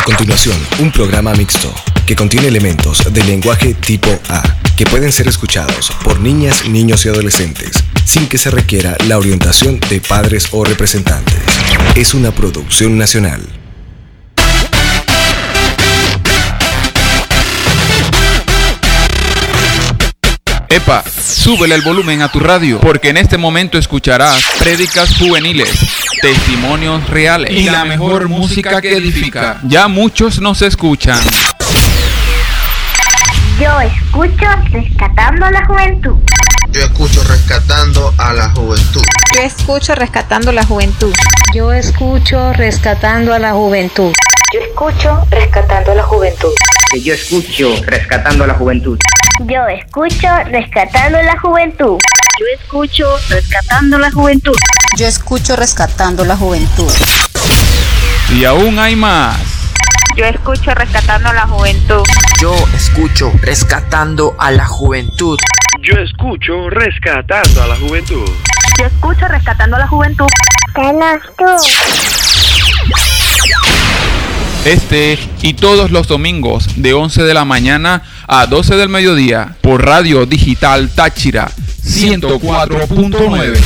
A continuación, un programa mixto que contiene elementos de lenguaje tipo A que pueden ser escuchados por niñas, niños y adolescentes sin que se requiera la orientación de padres o representantes. Es una producción nacional. Epa, súbele el volumen a tu radio, porque en este momento escucharás prédicas juveniles, testimonios reales y la mejor música que edifica. Ya muchos nos escuchan. Yo escucho Rescatando a la Juventud. Yo escucho Rescatando a la Juventud. Yo escucho Rescatando la Juventud. Yo escucho Rescatando a la Juventud. Yo escucho Rescatando a la Juventud. Yo escucho Rescatando a la Juventud. Yo escucho Rescatando a la Juventud. Yo escucho Rescatando a la Juventud. Yo escucho Rescatando la Juventud. Y aún hay más. Yo escucho Rescatando a la Juventud. Yo escucho Rescatando a la Juventud. Yo escucho Rescatando a la Juventud. Yo escucho Rescatando a la Juventud. Este y todos los domingos de 11 de la mañana a 12 del mediodía por Radio Digital Táchira 104.9.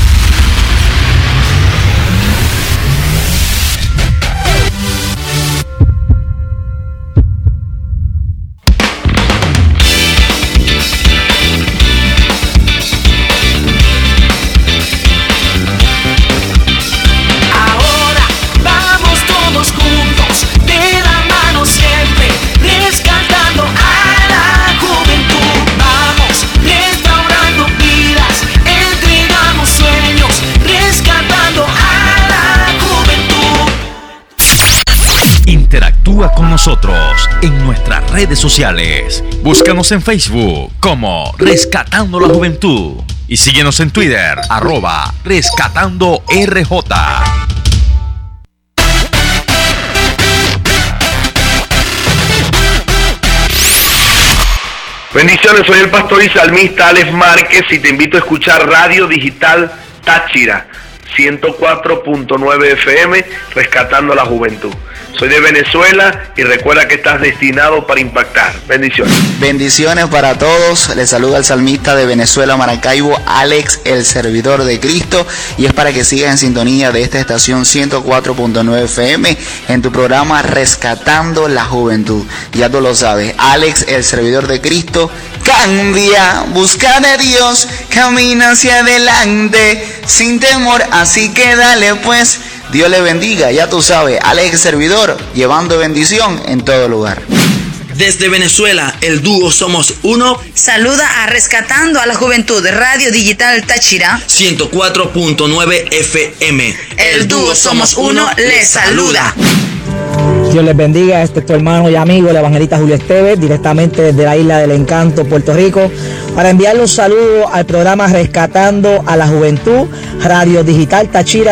Interactúa con nosotros en nuestras redes sociales. Búscanos en Facebook como Rescatando la Juventud y síguenos en Twitter @RescatandoRJ. Bendiciones, soy el pastor y salmista Alex Márquez y te invito a escuchar Radio Digital Táchira 104.9 FM, Rescatando a la Juventud. Soy de Venezuela y recuerda que estás destinado para impactar. Bendiciones. Bendiciones para todos. Les saluda el salmista de Venezuela, Maracaibo, Alex, el servidor de Cristo. Y es para que sigas en sintonía de esta estación 104.9 FM en tu programa Rescatando la Juventud. Ya tú lo sabes, Alex, el servidor de Cristo. Cambia, busca de Dios, camina hacia adelante sin temor. Así que dale pues. Dios le bendiga, ya tú sabes, Alex Servidor, llevando bendición en todo lugar. Desde Venezuela, el dúo Somos Uno saluda a Rescatando a la Juventud de Radio Digital Táchira 104.9 FM. El dúo Somos Uno les saluda. Dios les bendiga, este es tu hermano y amigo, el evangelista Julio Esteves, directamente desde la Isla del Encanto, Puerto Rico, para enviarle un saludo al programa Rescatando a la Juventud, Radio Digital Táchira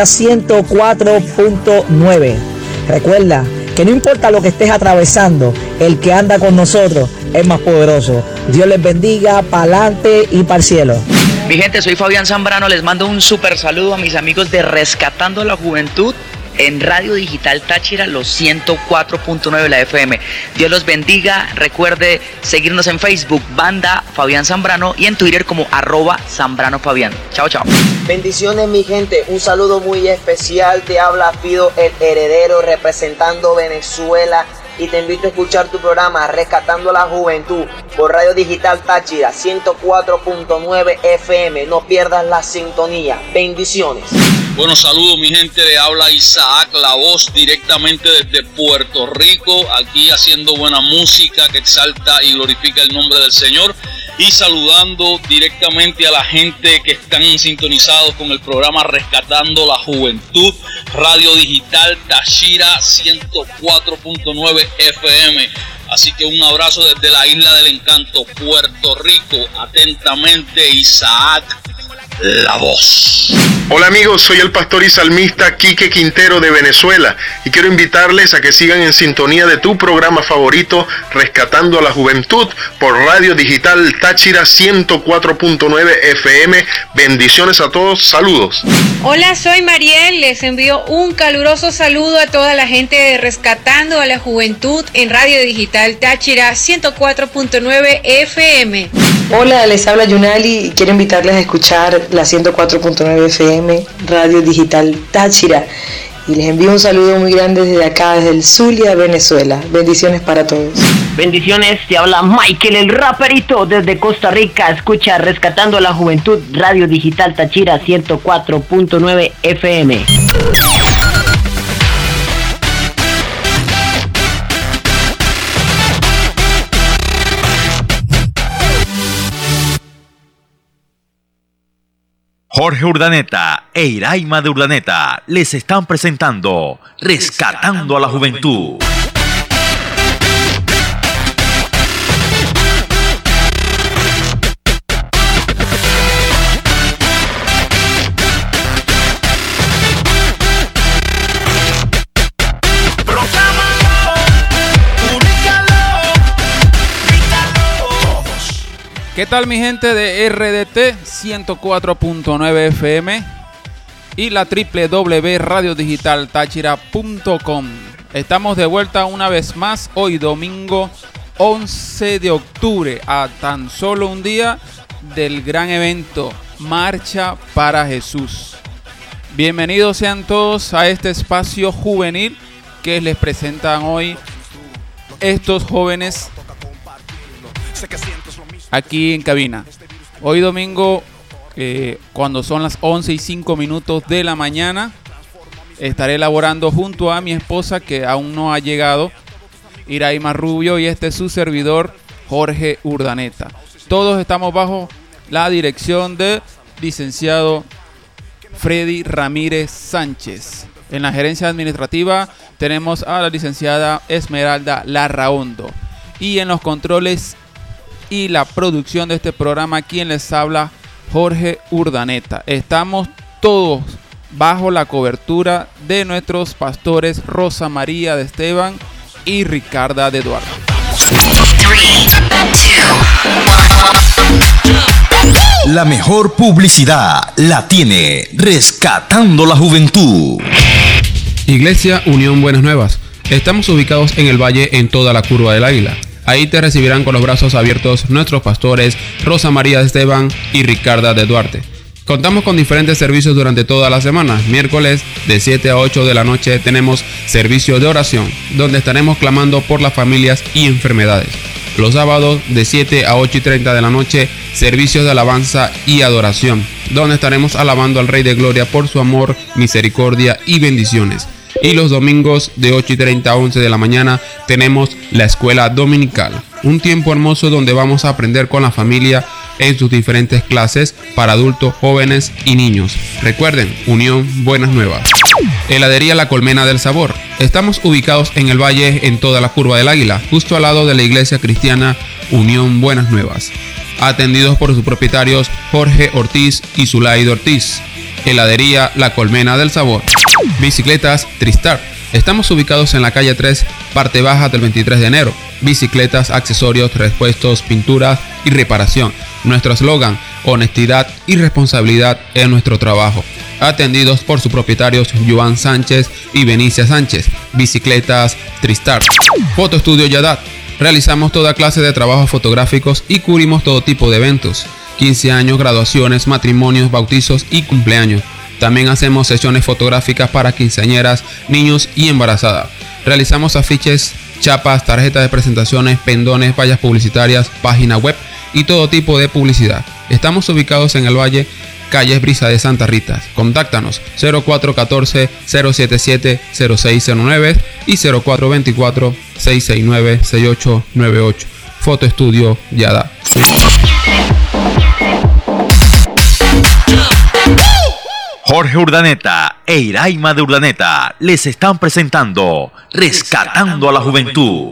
104.9. Recuerda que no importa lo que estés atravesando, el que anda con nosotros es más poderoso. Dios les bendiga, pa'lante y pa'l cielo. Mi gente, soy Fabián Zambrano, les mando un súper saludo a mis amigos de Rescatando a la Juventud en Radio Digital Táchira, los 104.9 de la FM. Dios los bendiga. Recuerde seguirnos en Facebook, Banda Fabián Zambrano, y en Twitter como @ZambranoFabián. Chao, chao. Bendiciones, mi gente. Un saludo muy especial. Te habla Fido, el heredero, representando Venezuela. Y te invito a escuchar tu programa Rescatando la Juventud por Radio Digital Táchira 104.9 FM. No pierdas la sintonía. Bendiciones. Bueno, saludos mi gente, le habla Isaac, la voz directamente desde Puerto Rico, aquí haciendo buena música que exalta y glorifica el nombre del Señor, y saludando directamente a la gente que están sintonizados con el programa Rescatando la Juventud, Radio Digital Táchira 104.9 FM. Así que un abrazo desde la Isla del Encanto, Puerto Rico. Atentamente, Isaac. la voz. Hola amigos, soy el pastor y salmista Quique Quintero de Venezuela y quiero invitarles a que sigan en sintonía de tu programa favorito, Rescatando a la Juventud, por Radio Digital Táchira 104.9 FM. Bendiciones a todos, saludos. Hola, soy Mariel, les envío un caluroso saludo a toda la gente de Rescatando a la Juventud en Radio Digital Táchira 104.9 FM. Hola, les habla Yunali y quiero invitarles a escuchar la 104.9 FM, Radio Digital Táchira. Y les envío un saludo muy grande desde acá, desde el Zulia, Venezuela. Bendiciones para todos. Bendiciones, te habla Michael el raperito desde Costa Rica. Escucha Rescatando a la Juventud, Radio Digital Táchira 104.9 FM. Jorge Urdaneta e Iraima de Urdaneta les están presentando Rescatando a la Juventud. ¿Qué tal mi gente de RDT 104.9 FM y la www.radiodigitaltachira.com? Estamos de vuelta una vez más hoy domingo 11 de octubre, a tan solo un día del gran evento Marcha para Jesús. Bienvenidos sean todos a este espacio juvenil que les presentan hoy estos jóvenes aquí en cabina. Hoy domingo, cuando son las 11:05 de la mañana, estaré elaborando junto a mi esposa, que aún no ha llegado, Iraima Rubio, y este es su servidor, Jorge Urdaneta. Todos estamos bajo la dirección del licenciado Freddy Ramírez Sánchez. En la gerencia administrativa tenemos a la licenciada Esmeralda Larraondo. Y en los controles y la producción de este programa, quien les habla, Jorge Urdaneta. Estamos todos bajo la cobertura de nuestros pastores Rosa María de Esteban y Ricarda de Eduardo. La mejor publicidad la tiene Rescatando la Juventud. Iglesia Unión Buenas Nuevas. Estamos ubicados en el valle, en toda la curva del Águila. Ahí te recibirán con los brazos abiertos nuestros pastores Rosa María de Esteban y Ricarda de Duarte. Contamos con diferentes servicios durante toda la semana. Miércoles de 7 a 8 de la noche tenemos servicio de oración, donde estaremos clamando por las familias y enfermedades. Los sábados de 7 a 8:30 de la noche, servicios de alabanza y adoración, donde estaremos alabando al Rey de Gloria por su amor, misericordia y bendiciones. Y los domingos de 8:30 a 11 de la mañana tenemos la escuela dominical, un tiempo hermoso donde vamos a aprender con la familia en sus diferentes clases para adultos, jóvenes y niños. Recuerden, Unión Buenas Nuevas. Heladería La Colmena del Sabor. Estamos ubicados en el valle, en toda la curva del Águila, justo al lado de la iglesia cristiana Unión Buenas Nuevas. Atendidos por sus propietarios Jorge Ortiz y Zulaido Ortiz. Heladería La Colmena del Sabor. Bicicletas Tristar. Estamos ubicados en la calle 3, parte baja del 23 de enero. Bicicletas, accesorios, repuestos, pinturas y reparación. Nuestro eslogan, honestidad y responsabilidad en nuestro trabajo. Atendidos por sus propietarios Joan Sánchez y Benicia Sánchez. Bicicletas Tristar. Foto Estudio Yadat. Realizamos toda clase de trabajos fotográficos y cubrimos todo tipo de eventos. 15 años, graduaciones, matrimonios, bautizos y cumpleaños. También hacemos sesiones fotográficas para quinceañeras, niños y embarazadas. Realizamos afiches, chapas, tarjetas de presentaciones, pendones, vallas publicitarias, página web y todo tipo de publicidad. Estamos ubicados en el Valle, calles Brisa de Santa Rita. Contáctanos 0414-077-0609 y 0424-669-6898. Foto Estudio Yada. Jorge Urdaneta e Iraima de Urdaneta les están presentando Rescatando a la Juventud.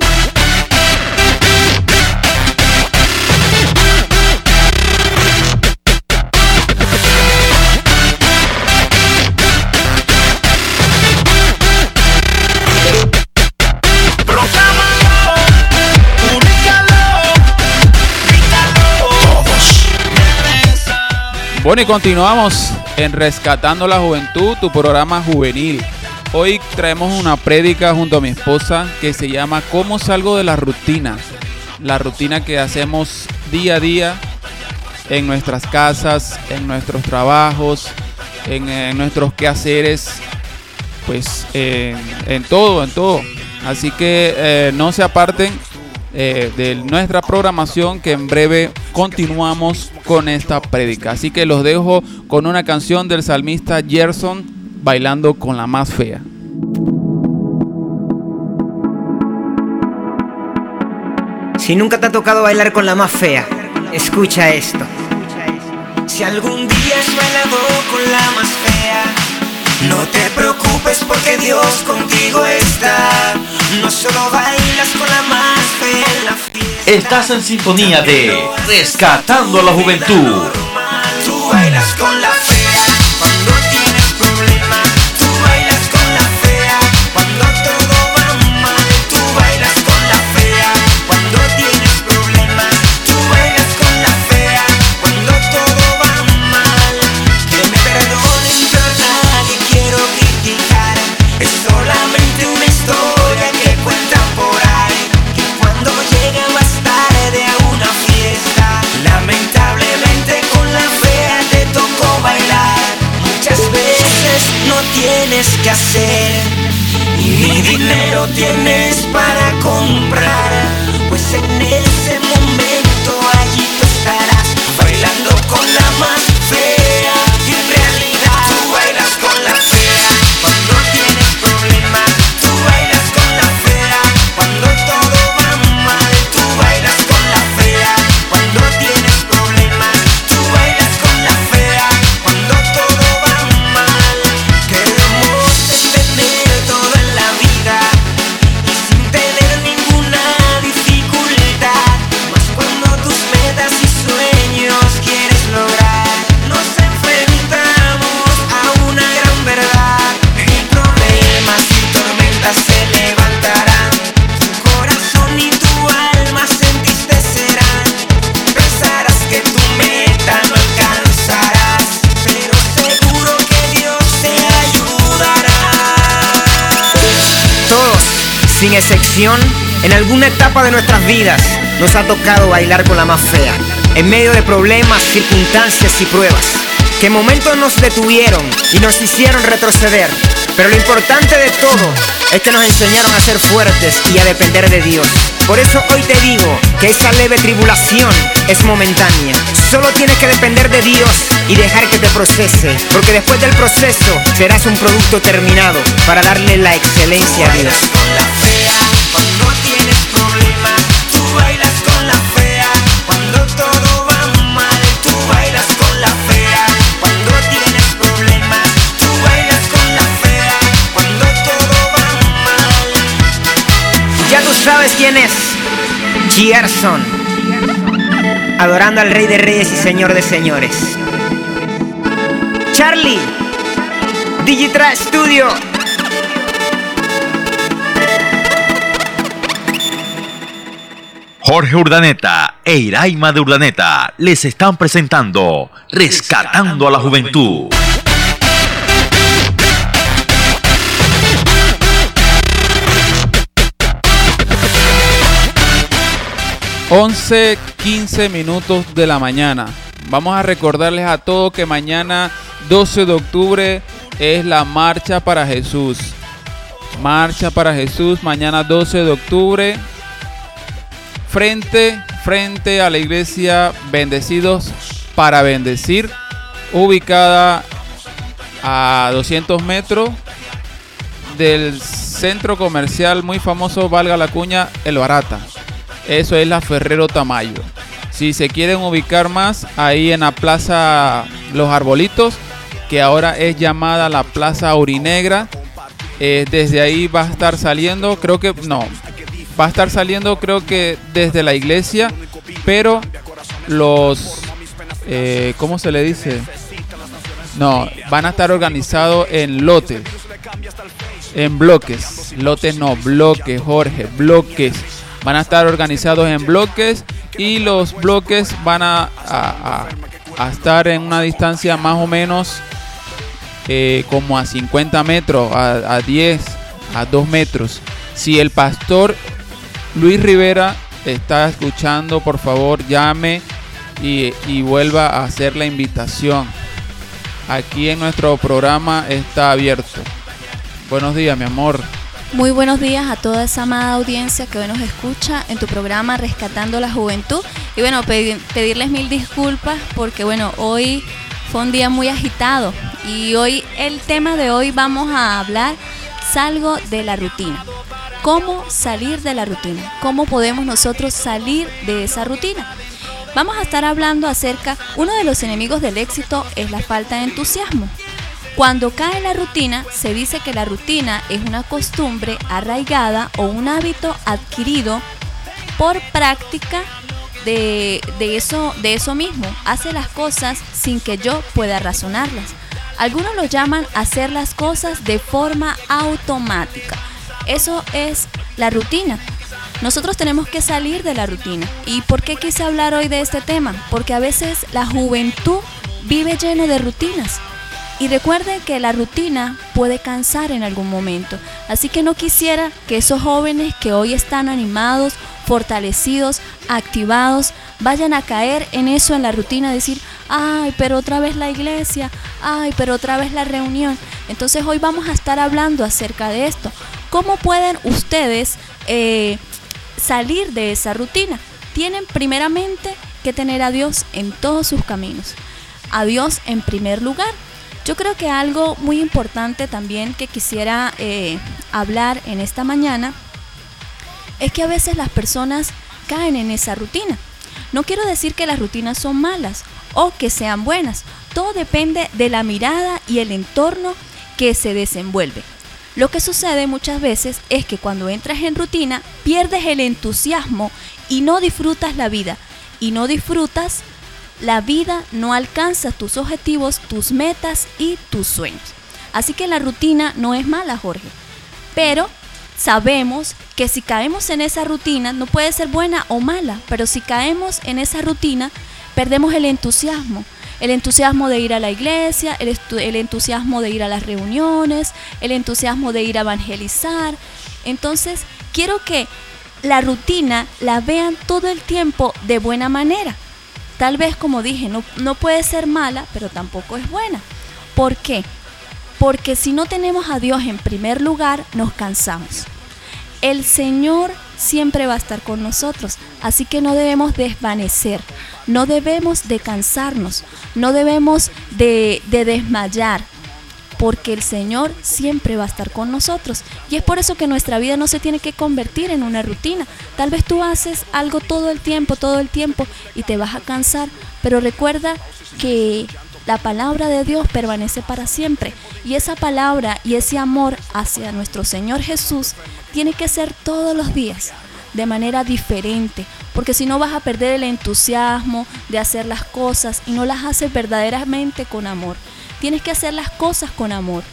Bueno, y continuamos en Rescatando la Juventud, tu programa juvenil. Hoy traemos una prédica junto a mi esposa que se llama ¿Cómo salgo de la rutina? La rutina que hacemos día a día en nuestras casas, en nuestros trabajos, en nuestros quehaceres, pues en todo. Así que no se aparten de nuestra programación, que en breve continuamos con esta prédica. Así que los dejo con una canción del salmista Gerson, Bailando con la más fea. Si nunca te ha tocado bailar con la más fea, escucha esto. Si algún día has bailado con la más fea, no te preocupes porque Dios contigo está. No solo bailas con la más fea en la fiesta. Estás en sintonía de Rescatando a la Juventud. Tú bailas con la fea cuando tienes problemas. Tú bailas con la fea cuando todo va mal. Tú bailas con la fea cuando tienes problemas. Tú bailas con la fea cuando todo va mal. Que me perdonen, pero nadie quiero criticar. Es solamente una historia que cuentan por ahí, que cuando llega más tarde a una fiesta, lamentablemente con la fea te tocó bailar. Muchas veces no tienes que hacer y ni dinero tienes para comprar, pues en ese momento allí tú estarás bailando con la más fea. Y en realidad tú bailas con la fea cuando tienes problemas. Tú bailas con la fea cuando todo va mal. Tú bailas con la fea cuando tienes problemas. Tú bailas con la fea cuando todo va mal. Queremos tener todo en la vida y sin tener ninguna dificultad. Mas cuando tus metas y sueños quieres lograr, nos enfrentamos a una gran verdad. Y problemas y tormentas se levantarán. Tu corazón y tu alma sentiste serán. Pensarás que tu meta no alcanzarás, pero seguro que Dios te ayudará. Todos, sin excepción, en alguna etapa de nuestras vidas nos ha tocado bailar con la más fea, en medio de problemas, circunstancias y pruebas, que en momentos nos detuvieron y nos hicieron retroceder. Pero lo importante de todo es que nos enseñaron a ser fuertes y a depender de Dios. Por eso hoy te digo que esa leve tribulación es momentánea. Solo tienes que depender de Dios y dejar que te procese, porque después del proceso serás un producto terminado para darle la excelencia a Dios. Cuando tienes problemas, tú bailas con la fea. Cuando todo va mal, tú bailas con la fea. Cuando tienes problemas, tú bailas con la fea. Cuando todo va mal. Ya tú sabes quién es Gerson, adorando al Rey de Reyes y Señor de Señores. Charlie, Digitra Studio. Jorge Urdaneta e Iraima de Urdaneta les están presentando Rescatando a la Juventud. Once 15 minutos de la mañana. Vamos a recordarles a todos que mañana 12 de octubre es la Marcha para Jesús. Marcha para Jesús, mañana 12 de octubre. Frente a la iglesia Bendecidos para Bendecir, ubicada a 200 metros del centro comercial muy famoso, valga la cuña, El Barata. Eso es la Ferrero Tamayo. Si se quieren ubicar más, ahí en la Plaza Los Arbolitos, que ahora es llamada la Plaza Aurinegra, desde ahí va a estar saliendo, creo que desde la iglesia, pero los, ¿cómo se le dice? No, van a estar organizados en lotes, en bloques. Lotes no, bloques, Jorge, bloques. Van a estar organizados en bloques y los bloques van a a estar en una distancia más o menos como a 50 metros, a 10, a 2 metros. Si el pastor Luis Rivera está escuchando, por favor llame y vuelva a hacer la invitación. Aquí en nuestro programa está abierto. Buenos días, mi amor. Muy buenos días a toda esa amada audiencia que hoy nos escucha en tu programa Rescatando la Juventud. Y bueno, pedirles mil disculpas porque bueno, hoy fue un día muy agitado. Y hoy, el tema de hoy vamos a hablar, salgo de la rutina. ¿Cómo salir de la rutina? ¿Cómo podemos nosotros salir de esa rutina? Vamos a estar hablando acerca, uno de los enemigos del éxito es la falta de entusiasmo. Cuando cae la rutina, se dice que la rutina es una costumbre arraigada o un hábito adquirido por práctica de eso mismo. Hace las cosas sin que yo pueda razonarlas. Algunos lo llaman hacer las cosas de forma automática. Eso es la rutina. Nosotros tenemos que salir de la rutina. ¿Y por qué quise hablar hoy de este tema? Porque a veces la juventud vive lleno de rutinas. Y recuerden que la rutina puede cansar en algún momento. Así que no quisiera que esos jóvenes que hoy están animados, fortalecidos, activados, vayan a caer en eso, en la rutina, decir, ay, pero otra vez la iglesia, ay, pero otra vez la reunión. Entonces hoy vamos a estar hablando acerca de esto. ¿Cómo pueden ustedes salir de esa rutina? Tienen primeramente que tener a Dios en todos sus caminos. A Dios en primer lugar. Yo creo que algo muy importante también que quisiera hablar en esta mañana es que a veces las personas caen en esa rutina. No quiero decir que las rutinas son malas o que sean buenas. Todo depende de la mirada y el entorno que se desenvuelve. Lo que sucede muchas veces es que cuando entras en rutina pierdes el entusiasmo y no disfrutas la vida. Y no disfrutas la vida, no alcanzas tus objetivos, tus metas y tus sueños. Así que la rutina no es mala, Jorge. Pero sabemos que si caemos en esa rutina, no puede ser buena o mala, pero si caemos en esa rutina, perdemos el entusiasmo. El entusiasmo de ir a la iglesia, el entusiasmo de ir a las reuniones, el entusiasmo de ir a evangelizar. Entonces, quiero que la rutina la vean todo el tiempo de buena manera. Tal vez, como dije, no puede ser mala, pero tampoco es buena. ¿Por qué? Porque si no tenemos a Dios en primer lugar, nos cansamos. El Señor siempre va a estar con nosotros, así que no debemos desvanecer, no debemos de cansarnos, no debemos de desmayar, porque el Señor siempre va a estar con nosotros. Y es por eso que nuestra vida no se tiene que convertir en una rutina. Tal vez tú haces algo todo el tiempo y te vas a cansar, pero recuerda que la palabra de Dios permanece para siempre. Y esa palabra y ese amor hacia nuestro Señor Jesús tiene que ser todos los días, de manera diferente, porque si no vas a perder el entusiasmo de hacer las cosas y no las haces verdaderamente con amor. Tienes que hacer las cosas con amor,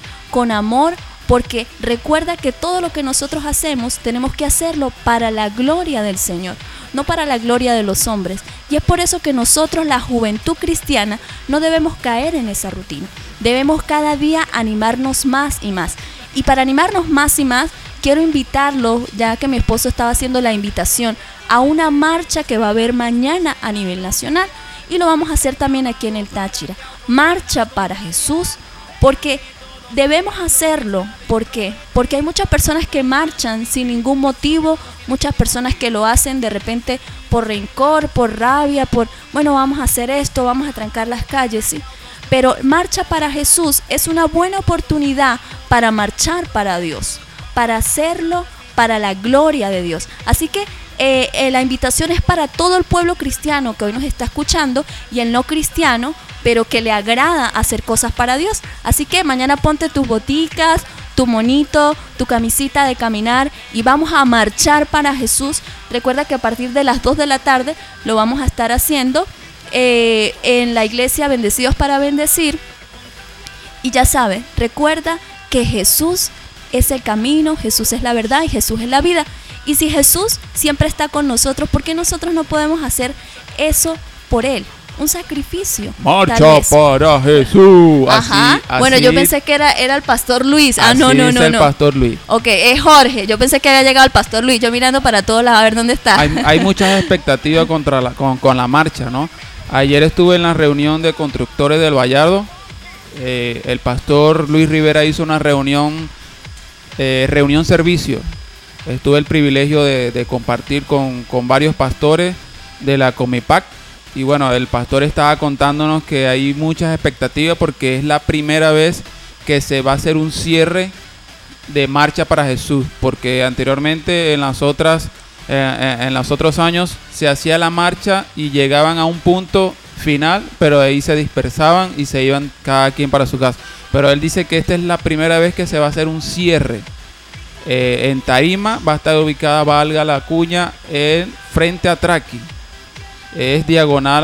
porque recuerda que todo lo que nosotros hacemos tenemos que hacerlo para la gloria del Señor, no para la gloria de los hombres. Y es por eso que nosotros, la juventud cristiana, no debemos caer en esa rutina. Debemos cada día animarnos más y más. Y para animarnos más y más, quiero invitarlo, ya que mi esposo estaba haciendo la invitación, a una marcha que va a haber mañana a nivel nacional. Y lo vamos a hacer también aquí en el Táchira. Marcha para Jesús, porque debemos hacerlo. ¿Por qué? Porque hay muchas personas que marchan sin ningún motivo, muchas personas que lo hacen de repente por rencor, por rabia, bueno, vamos a hacer esto, vamos a trancar las calles, ¿sí? Pero Marcha para Jesús es una buena oportunidad para marchar para Dios, para hacerlo para la gloria de Dios. Así que la invitación es para todo el pueblo cristiano que hoy nos está escuchando y el no cristiano, pero que le agrada hacer cosas para Dios. Así que mañana ponte tus boticas, tu monito, tu camisita de caminar y vamos a marchar para Jesús. Recuerda que a partir de las 2 de la tarde lo vamos a estar haciendo en la iglesia Bendecidos para Bendecir. Y ya sabes, recuerda que Jesús es el camino, Jesús es la verdad y Jesús es la vida. Y si Jesús siempre está con nosotros, ¿por qué nosotros no podemos hacer eso por Él? un sacrificio. Marcha para Jesús. Ajá. Así, bueno, yo pensé que era el pastor Luis. No. El pastor Luis. Ok, es Jorge. Yo pensé que había llegado el pastor Luis. Yo mirando para todos lados a ver dónde está. Hay muchas expectativas con la marcha, ¿no? Ayer estuve en la reunión de constructores del Vallardo. El pastor Luis Rivera hizo una reunión servicio. Tuve el privilegio de compartir con varios pastores de la Comipac. Y bueno, el pastor estaba contándonos que hay muchas expectativas porque es la primera vez que se va a hacer un cierre de Marcha para Jesús, porque anteriormente en los otros años se hacía la marcha y llegaban a un punto final, pero ahí se dispersaban y se iban cada quien para su casa. Pero él dice que esta es la primera vez que se va a hacer un cierre. En Tarima va a estar ubicada, valga la cuña, frente a Traqui. Es diagonal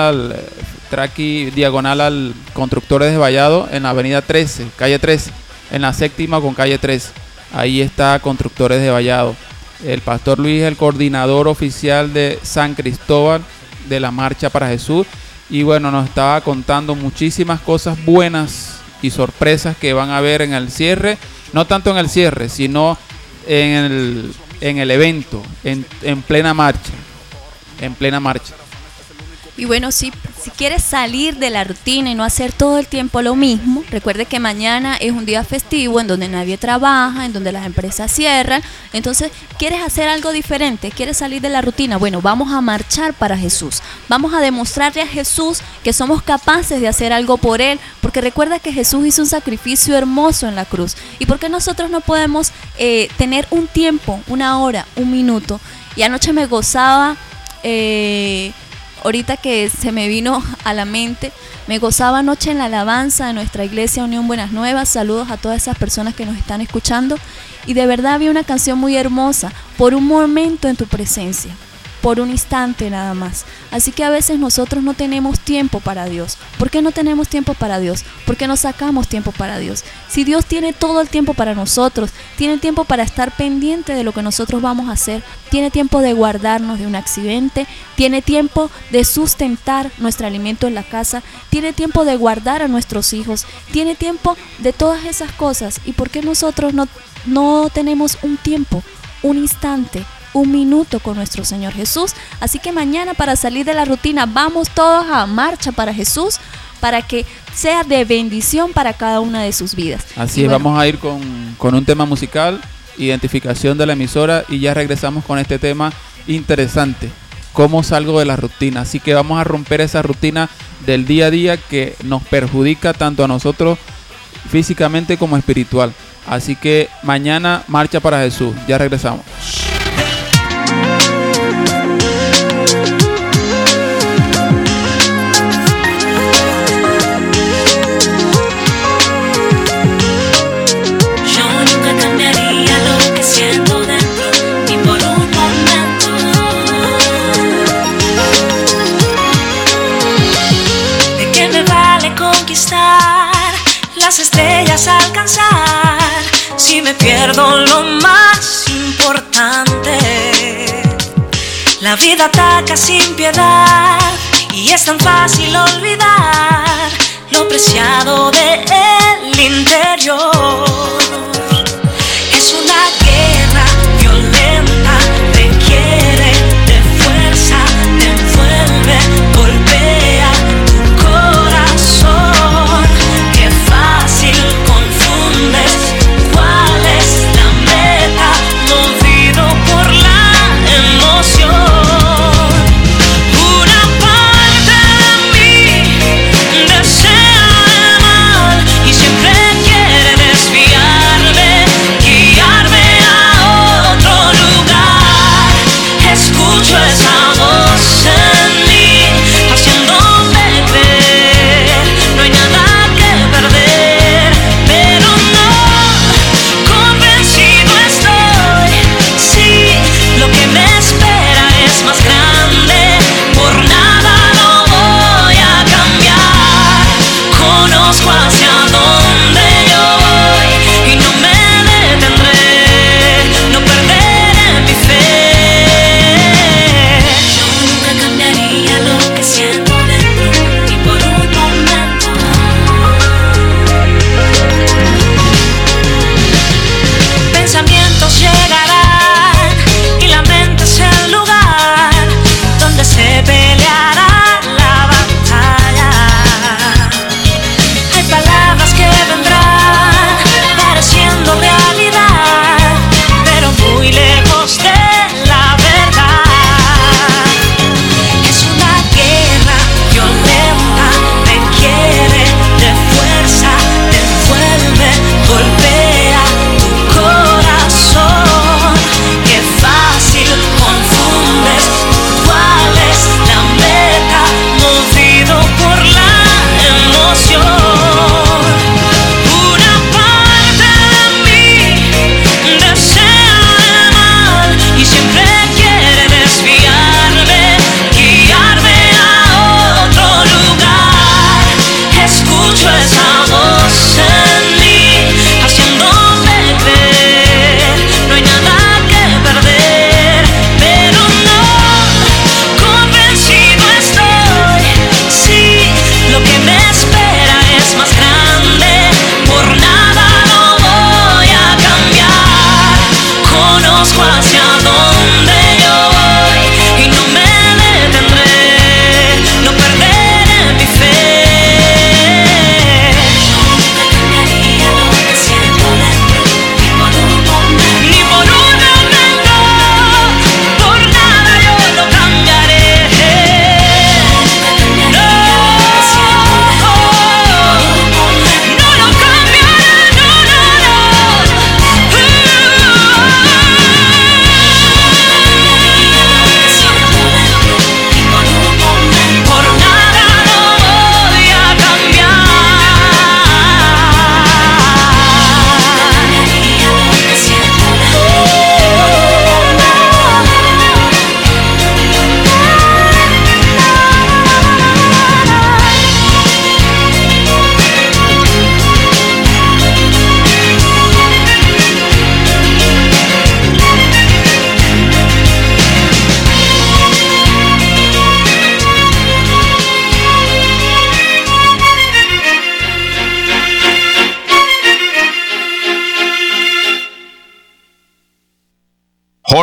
al Constructores de Vallado, en la avenida 13, calle 13, en la séptima con calle 13. Ahí está Constructores de Vallado. El pastor Luis es el coordinador oficial de San Cristóbal de la Marcha para Jesús. Y bueno, nos estaba contando muchísimas cosas buenas y sorpresas que van a haber en el cierre. No tanto en el cierre, sino en el evento, en plena marcha. En plena marcha. Y bueno, si quieres salir de la rutina y no hacer todo el tiempo lo mismo, recuerde que mañana es un día festivo en donde nadie trabaja, en donde las empresas cierran. Entonces, ¿quieres hacer algo diferente? ¿Quieres salir de la rutina? Bueno, vamos a marchar para Jesús. Vamos a demostrarle a Jesús que somos capaces de hacer algo por Él, porque recuerda que Jesús hizo un sacrificio hermoso en la cruz. ¿Y por qué nosotros no podemos tener un tiempo, una hora, un minuto? Y anoche me gozaba... ahorita que se me vino a la mente, me gozaba anoche en la alabanza de nuestra iglesia Unión Buenas Nuevas. Saludos a todas esas personas que nos están escuchando. Y de verdad había una canción muy hermosa, Por un momento en tu presencia, por un instante nada más. Así que a veces nosotros no tenemos tiempo para Dios. ¿Por qué no tenemos tiempo para Dios? ¿Por qué no sacamos tiempo para Dios? Si Dios tiene todo el tiempo para nosotros, tiene tiempo para estar pendiente de lo que nosotros vamos a hacer, tiene tiempo de guardarnos de un accidente, tiene tiempo de sustentar nuestro alimento en la casa, tiene tiempo de guardar a nuestros hijos, tiene tiempo de todas esas cosas. ¿Y por qué nosotros no tenemos un tiempo, un instante, un minuto con nuestro Señor Jesús? Así que mañana, para salir de la rutina, vamos todos a Marcha para Jesús, para que sea de bendición para cada una de sus vidas. Así es, bueno, vamos a ir con un tema musical, identificación de la emisora, y ya regresamos con este tema interesante, cómo salgo de la rutina. Así que vamos a romper esa rutina del día a día que nos perjudica tanto a nosotros físicamente como espiritual. Así que mañana, Marcha para Jesús. Ya regresamos. Las estrellas alcanzar, si me pierdo lo más importante. La vida ataca sin piedad y es tan fácil olvidar lo preciado del interior. Es una guerra violenta, requiere de fuerza, te envuelve, golpea tu corazón. Qué fácil confundes cuál es la meta, movido por la emoción. Una parte de mí desea el mal y siempre quiere desviar.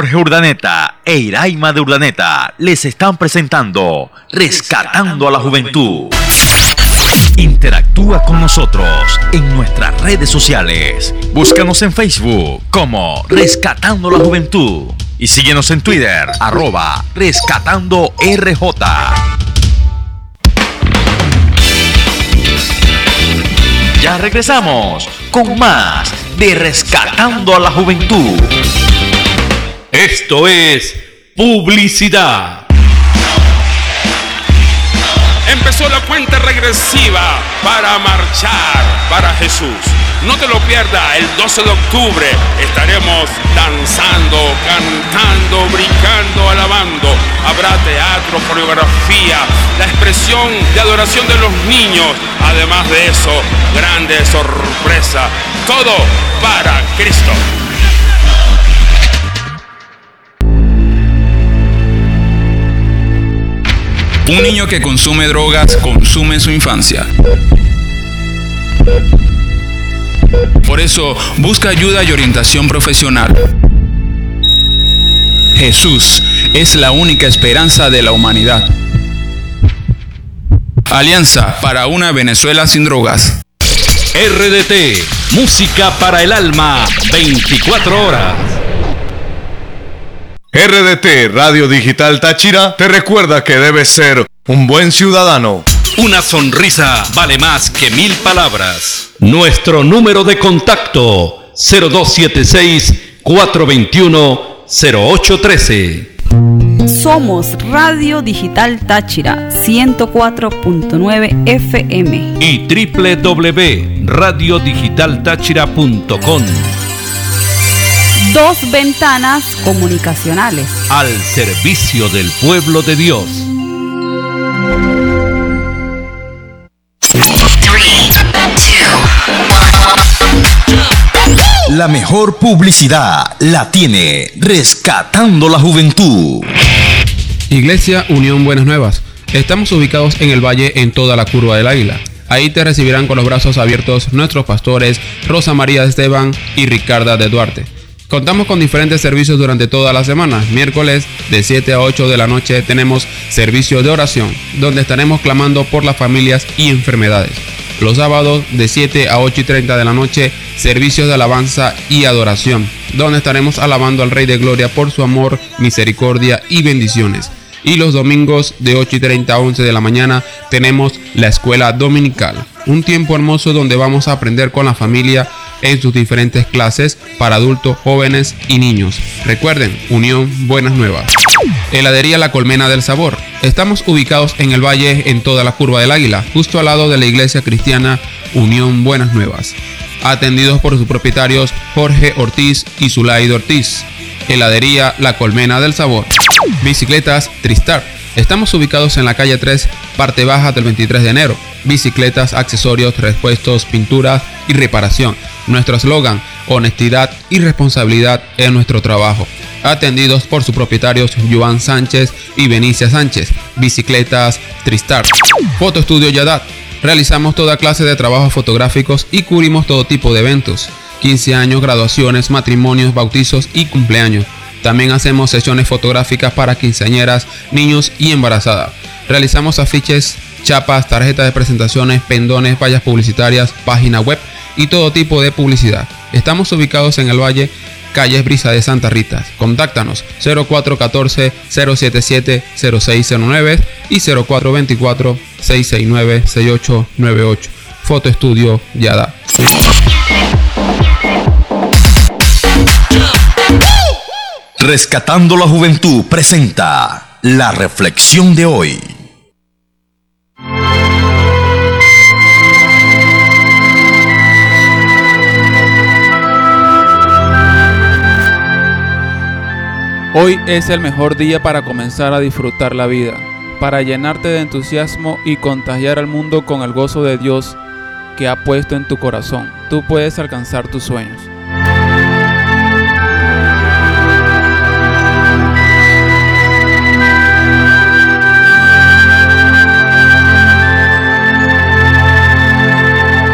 Jorge Urdaneta e Iraima de Urdaneta les están presentando Rescatando a la Juventud. Interactúa con nosotros en nuestras redes sociales. Búscanos en Facebook como Rescatando la Juventud y síguenos en Twitter @RescatandoRJ. Ya regresamos con más de Rescatando a la Juventud. Esto es publicidad. Empezó la cuenta regresiva para marchar para Jesús. No te lo pierdas, el 12 de octubre estaremos danzando, cantando, brincando, alabando. Habrá teatro, coreografía, la expresión de adoración de los niños. Además de eso, grande sorpresa. Todo para Cristo. Un niño que consume drogas consume su infancia. Por eso, busca ayuda y orientación profesional. Jesús es la única esperanza de la humanidad. Alianza para una Venezuela sin drogas. RDT, música para el alma, 24 horas. RDT Radio Digital Táchira te recuerda que debes ser un buen ciudadano. Una sonrisa vale más que 1000 palabras. Nuestro número de contacto 0276-421-0813. Somos Radio Digital Táchira 104.9 FM y www.radiodigitaltachira.com. Dos ventanas comunicacionales al servicio del pueblo de Dios. La mejor publicidad la tiene Rescatando la Juventud. Iglesia Unión Buenas Nuevas. Estamos ubicados en el valle en toda la curva del Águila. Ahí te recibirán con los brazos abiertos nuestros pastores Rosa María Esteban y Ricarda de Duarte. Contamos con diferentes servicios durante toda la semana. Miércoles de 7 a 8 de la noche tenemos servicio de oración, donde estaremos clamando por las familias y enfermedades. Los sábados de 7 a 8:30 de la noche, servicios de alabanza y adoración, donde estaremos alabando al Rey de Gloria por su amor, misericordia y bendiciones. Y los domingos de 8:30 a 11 de la mañana tenemos la escuela dominical, un tiempo hermoso donde vamos a aprender con la familia en sus diferentes clases para adultos, jóvenes y niños. Recuerden, Unión Buenas Nuevas. Heladería La Colmena del Sabor. Estamos ubicados en el valle en toda la curva del Águila, justo al lado de la iglesia cristiana Unión Buenas Nuevas. Atendidos por sus propietarios Jorge Ortiz y Zulaido Ortiz. Heladería La Colmena del Sabor. Bicicletas Tristar. Estamos ubicados en la calle 3, parte baja del 23 de enero. Bicicletas, accesorios, repuestos, pinturas y reparación. Nuestro eslogan, honestidad y responsabilidad en nuestro trabajo. Atendidos por sus propietarios Joan Sánchez y Benicia Sánchez. Bicicletas Tristar. Foto Estudio Yadat. Realizamos toda clase de trabajos fotográficos y cubrimos todo tipo de eventos. 15 años, graduaciones, matrimonios, bautizos y cumpleaños. También hacemos sesiones fotográficas para quinceañeras, niños y embarazadas. Realizamos afiches, chapas, tarjetas de presentaciones, pendones, vallas publicitarias, página web y todo tipo de publicidad. Estamos ubicados en el Valle, calles Brisa de Santa Rita. Contáctanos 0414-077-0609 y 0424-669-6898. Foto Estudio Yada. Rescatando la Juventud presenta la reflexión de hoy. Hoy es el mejor día para comenzar a disfrutar la vida, para llenarte de entusiasmo y contagiar al mundo con el gozo de Dios que ha puesto en tu corazón. Tú puedes alcanzar tus sueños.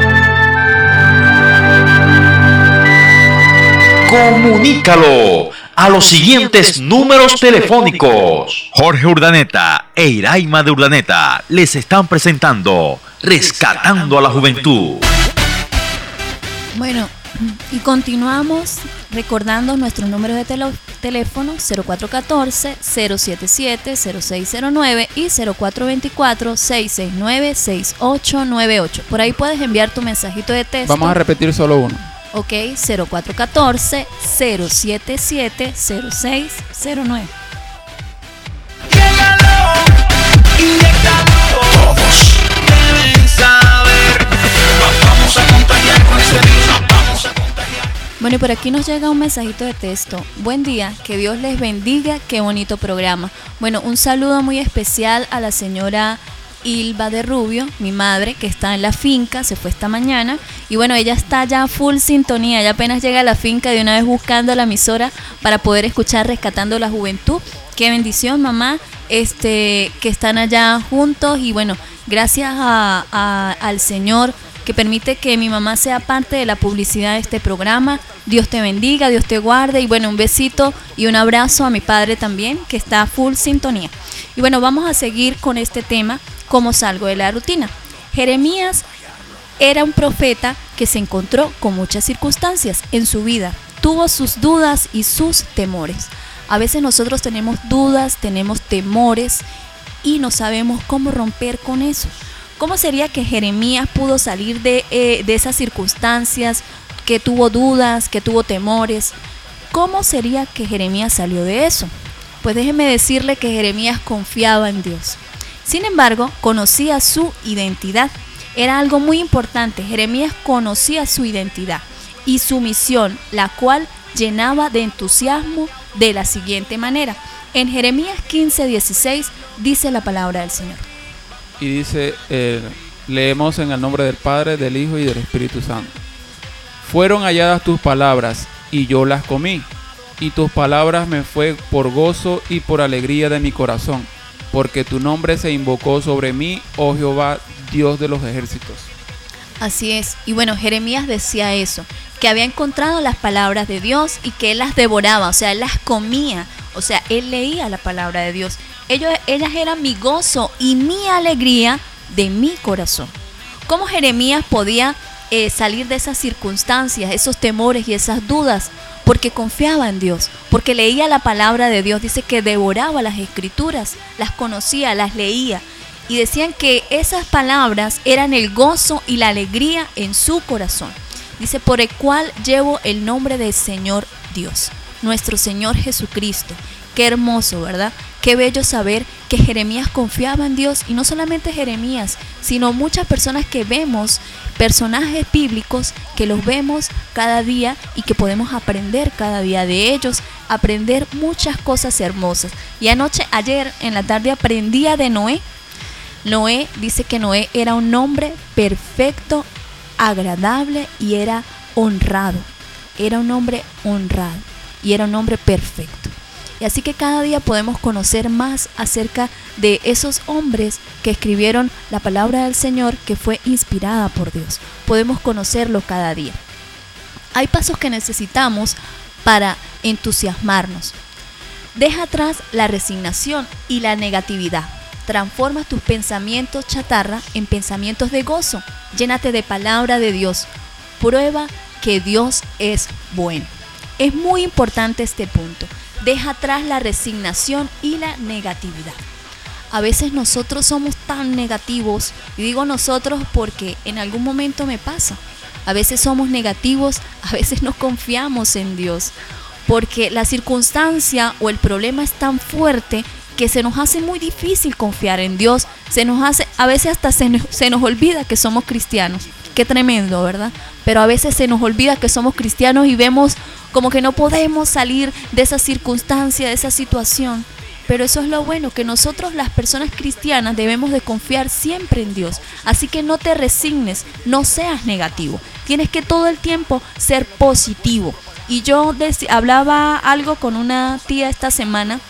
Comunícalo a los siguientes números telefónicos. Jorge Urdaneta e Iraima de Urdaneta les están presentando Rescatando a la Juventud. Bueno, y continuamos recordando nuestros números de teléfono 0414-077-0609 y 0424-669-6898. Por ahí puedes enviar tu mensajito de texto. Vamos a repetir solo uno. Ok, 0414-077-0609. Todos deben saber. Vamos a contagiar con ese virus. Vamos a contagiar. Bueno, y por aquí nos llega un mensajito de texto. Buen día, que Dios les bendiga, qué bonito programa. Bueno, un saludo muy especial a la señora Ilva de Rubio, mi madre, que está en la finca, se fue esta mañana. Y bueno, ella está ya full sintonía, ella apenas llega a la finca de una vez buscando la emisora para poder escuchar Rescatando la Juventud. Qué bendición, mamá, que están allá juntos. Y bueno, gracias al Señor que permite que mi mamá sea parte de la publicidad de este programa. Dios te bendiga, Dios te guarde. Y bueno, un besito y un abrazo a mi padre también, que está full sintonía. Y bueno, vamos a seguir con este tema, cómo salgo de la rutina. Jeremías era un profeta que se encontró con muchas circunstancias en su vida. Tuvo sus dudas y sus temores. A veces nosotros tenemos dudas, tenemos temores y no sabemos cómo romper con eso. ¿Cómo sería que Jeremías pudo salir de esas circunstancias, que tuvo dudas, que tuvo temores? ¿Cómo sería que Jeremías salió de eso? Pues déjeme decirle que Jeremías confiaba en Dios. Sin embargo, conocía su identidad. Era algo muy importante. Jeremías conocía su identidad y su misión, la cual llenaba de entusiasmo de la siguiente manera. En Jeremías 15:16 dice la palabra del Señor. Y dice, leemos en el nombre del Padre, del Hijo y del Espíritu Santo. Fueron halladas tus palabras y yo las comí, y tus palabras me fue por gozo y por alegría de mi corazón, porque tu nombre se invocó sobre mí, oh Jehová, Dios de los ejércitos. Así es. Y bueno, Jeremías decía eso, que había encontrado las palabras de Dios y que él las devoraba, o sea, él las comía, o sea, él leía la palabra de Dios. Ellas eran mi gozo y mi alegría de mi corazón. ¿Cómo Jeremías podía salir de esas circunstancias, esos temores y esas dudas? Porque confiaba en Dios, porque leía la palabra de Dios. Dice que devoraba las escrituras, las conocía, las leía. Y decían que esas palabras eran el gozo y la alegría en su corazón. Dice, por el cual llevo el nombre del Señor Dios, nuestro Señor Jesucristo. Qué hermoso, ¿verdad? Qué bello saber que Jeremías confiaba en Dios. Y no solamente Jeremías, sino muchas personas que vemos, personajes bíblicos que los vemos cada día y que podemos aprender cada día de ellos, aprender muchas cosas hermosas. Y ayer en la tarde aprendía de Noé. Noé dice que Noé era un hombre perfecto, agradable y era honrado. Era un hombre honrado y era un hombre perfecto. Y así que cada día podemos conocer más acerca de esos hombres que escribieron la palabra del Señor, que fue inspirada por Dios. Podemos conocerlo cada día. Hay pasos que necesitamos para entusiasmarnos. Deja atrás la resignación y la negatividad. Transforma tus pensamientos chatarra en pensamientos de gozo. Llénate de palabra de Dios. Prueba que Dios es bueno. Es muy importante este punto. Deja atrás la resignación y la negatividad. A veces nosotros somos tan negativos, y digo nosotros porque en algún momento me pasa. A veces somos negativos, a veces no confiamos en Dios, porque la circunstancia o el problema es tan fuerte que se nos hace muy difícil confiar en Dios. A veces hasta se nos olvida que somos cristianos. Qué tremendo, ¿verdad? Pero a veces se nos olvida que somos cristianos y vemos como que no podemos salir de esa circunstancia, de esa situación. Pero eso es lo bueno, que nosotros las personas cristianas debemos de confiar siempre en Dios. Así que no te resignes, no seas negativo. Tienes que todo el tiempo ser positivo. Y yo hablaba algo con una tía esta semana,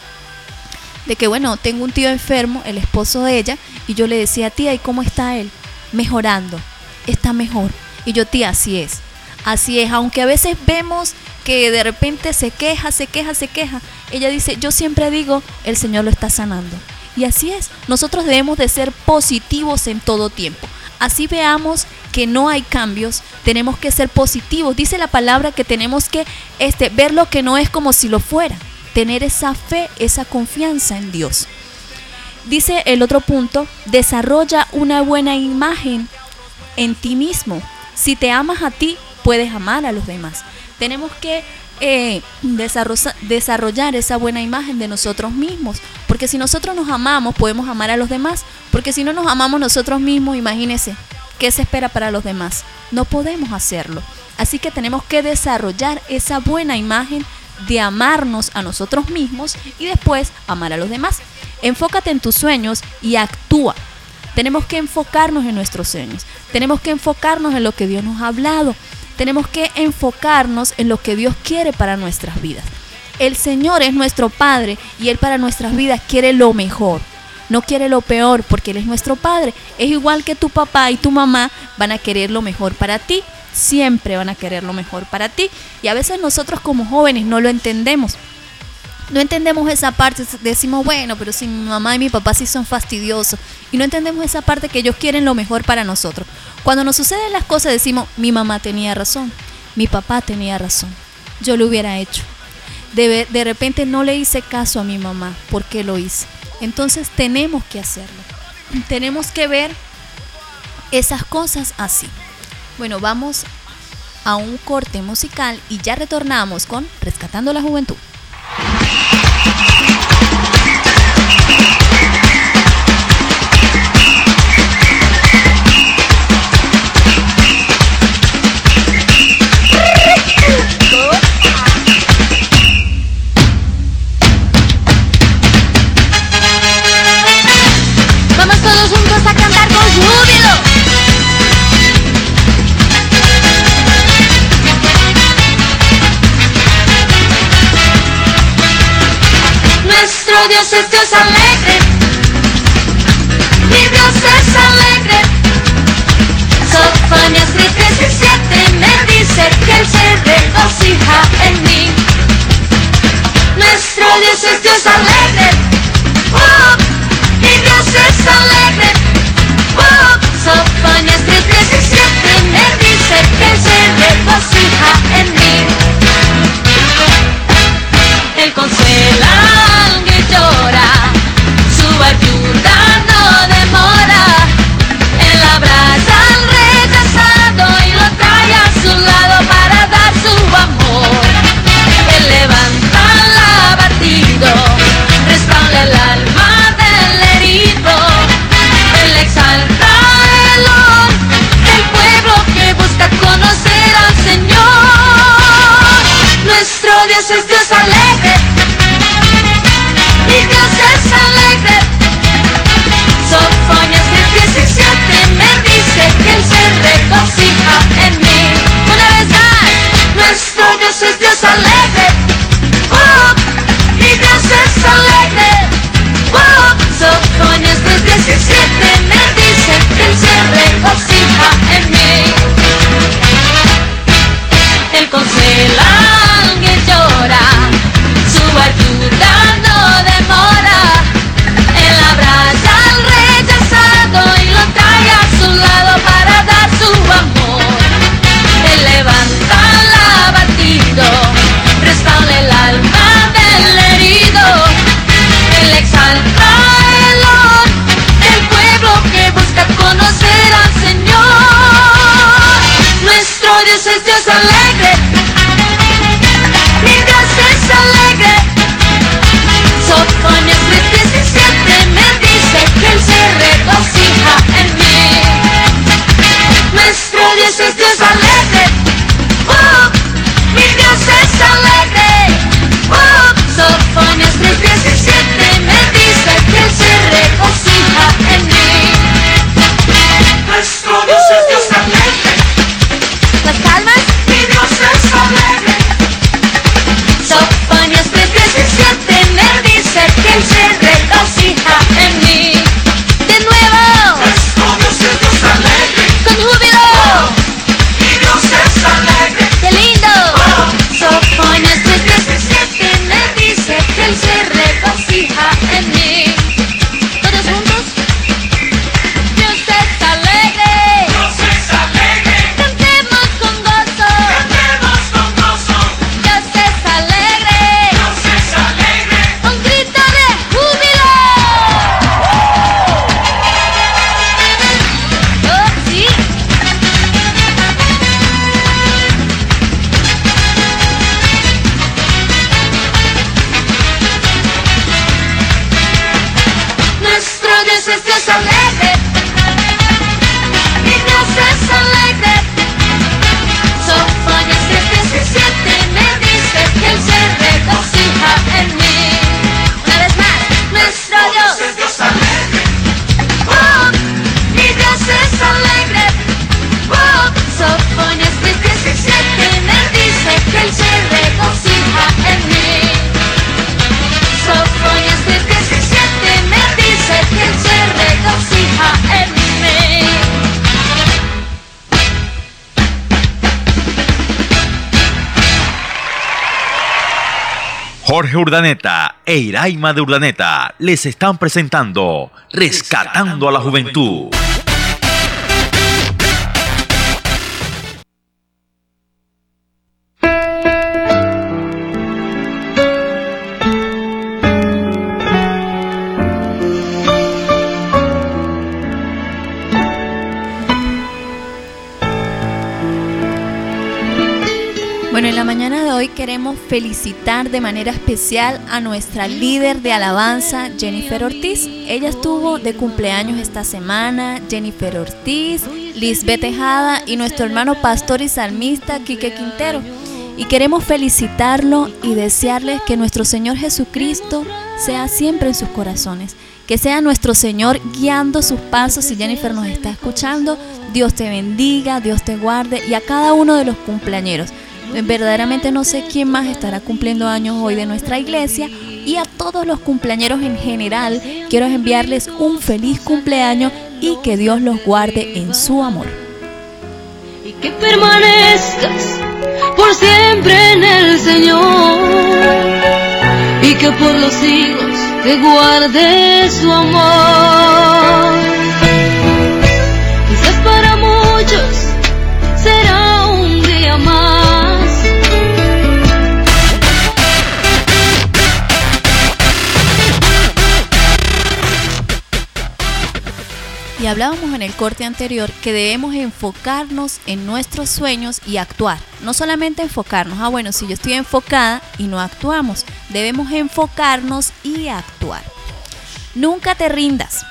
de que bueno, tengo un tío enfermo, el esposo de ella, y yo le decía, tía, ¿y cómo está él? Mejorando, está mejor. Y yo, tía, así es. Así es, aunque a veces vemos que de repente se queja, ella dice, yo siempre digo, el Señor lo está sanando. Y así es, nosotros debemos de ser positivos en todo tiempo. Así veamos que no hay cambios, tenemos que ser positivos. Dice la palabra que tenemos que ver lo que no es como si lo fuera, tener esa fe, esa confianza en Dios. Dice el otro punto, desarrolla una buena imagen en ti mismo. Si te amas a ti, puedes amar a los demás. Tenemos que desarrollar esa buena imagen de nosotros mismos, porque si nosotros nos amamos, podemos amar a los demás, porque si no nos amamos nosotros mismos, imagínense, ¿qué se espera para los demás? No podemos hacerlo. Así que tenemos que desarrollar esa buena imagen de amarnos a nosotros mismos y después amar a los demás. Enfócate en tus sueños y actúa. Tenemos que enfocarnos en nuestros sueños, tenemos que enfocarnos en lo que Dios nos ha hablado, tenemos que enfocarnos en lo que Dios quiere para nuestras vidas. El Señor es nuestro Padre y Él para nuestras vidas quiere lo mejor, no quiere lo peor, porque Él es nuestro Padre. Es igual que tu papá y tu mamá van a querer lo mejor para ti, siempre van a querer lo mejor para ti. Y a veces nosotros como jóvenes no lo entendemos. No entendemos esa parte, decimos, bueno, pero si mi mamá y mi papá sí son fastidiosos. Y no entendemos esa parte que ellos quieren lo mejor para nosotros. Cuando nos suceden las cosas decimos, mi mamá tenía razón, mi papá tenía razón, yo lo hubiera hecho. De repente no le hice caso a mi mamá, ¿por qué lo hice? Entonces tenemos que hacerlo. Tenemos que ver esas cosas así. Bueno, vamos a un corte musical y ya retornamos con Rescatando la Juventud. Vamos todos juntos a cantar con júbilo. Nuestro Dios es Dios alegre, mi Dios es alegre. Sofonías 3:17 me dice que Él se regocija en mí. Nuestro Dios es Dios alegre, mi Dios es alegre. Sofonías 3:17 me dice que Él se regocija en mí. Él consuela al que llora, su ayuda no demora. Él abraza al rechazado y lo trae a su lado para dar su amor. Él levanta al abatido, restaura Jorge Urdaneta e Iraima de Urdaneta les están presentando Rescatando a la Juventud. Bueno, en la mañana de hoy queremos felicitar de manera especial a nuestra líder de alabanza, Jennifer Ortiz. Ella estuvo de cumpleaños esta semana. Jennifer Ortiz, Lisbeth Tejada y nuestro hermano pastor y salmista, Quique Quintero. Y queremos felicitarlo y desearles que nuestro Señor Jesucristo sea siempre en sus corazones. Que sea nuestro Señor guiando sus pasos. Si Jennifer nos está escuchando, Dios te bendiga, Dios te guarde, y a cada uno de los cumpleañeros. Verdaderamente no sé quién más estará cumpliendo años hoy de nuestra iglesia, y a todos los cumpleañeros en general quiero enviarles un feliz cumpleaños y que Dios los guarde en su amor. Y que permanezcas por siempre en el Señor, y que por los siglos te guarde su amor. Quizás para muchos será un día más, y hablábamos en el corte anterior que debemos enfocarnos en nuestros sueños y actuar. No solamente enfocarnos, bueno, si yo estoy enfocada y no actuamos, debemos enfocarnos y actuar. Nunca te rindas.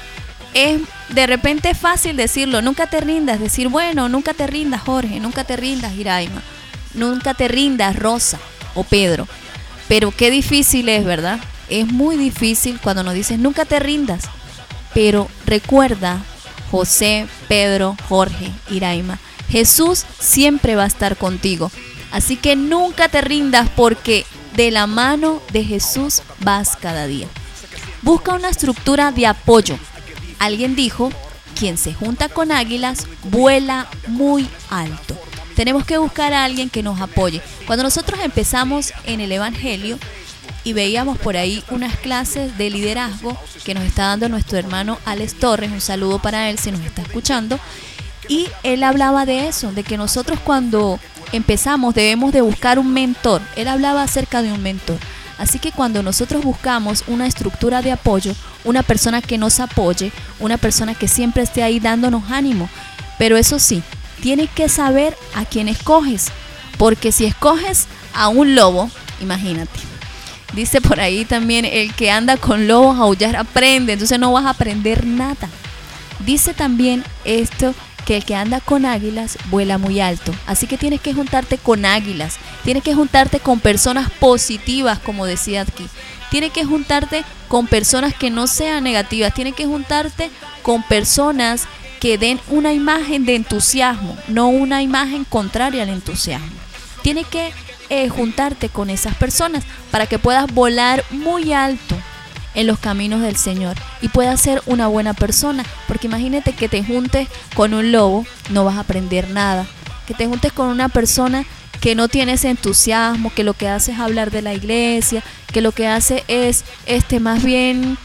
Es de repente fácil decirlo, nunca te rindas, decir, bueno, nunca te rindas, Jorge, nunca te rindas, Iraima, nunca te rindas, Rosa o Pedro. Pero qué difícil es, ¿verdad? Es muy difícil cuando nos dicen, nunca te rindas. Pero recuerda, José, Pedro, Jorge, Iraima, Jesús siempre va a estar contigo. Así que nunca te rindas, porque de la mano de Jesús vas cada día. Busca una estructura de apoyo. Alguien dijo, quien se junta con águilas vuela muy alto. Tenemos que buscar a alguien que nos apoye. Cuando nosotros empezamos en el Evangelio y veíamos por ahí unas clases de liderazgo que nos está dando nuestro hermano Alex Torres, un saludo para él si nos está escuchando, y él hablaba de eso, de que nosotros cuando empezamos debemos de buscar un mentor. Él hablaba acerca de un mentor. Así que cuando nosotros buscamos una estructura de apoyo, una persona que nos apoye, una persona que siempre esté ahí dándonos ánimo, pero eso sí, tienes que saber a quién escoges, porque si escoges a un lobo, imagínate. Dice por ahí también, el que anda con lobos a aullar aprende, entonces no vas a aprender nada. Dice también esto, que el que anda con águilas vuela muy alto. Así que tienes que juntarte con águilas, tienes que juntarte con personas positivas, como decía aquí. Tienes que juntarte con personas que no sean negativas, tienes que juntarte con personas que den una imagen de entusiasmo, no una imagen contraria al entusiasmo. Tienes que juntarte con esas personas para que puedas volar muy alto en los caminos del Señor y puedas ser una buena persona, porque imagínate que te juntes con un lobo, no vas a aprender nada. Que te juntes con una persona que no tiene ese entusiasmo, que lo que hace es hablar de la iglesia, que lo que hace es más bien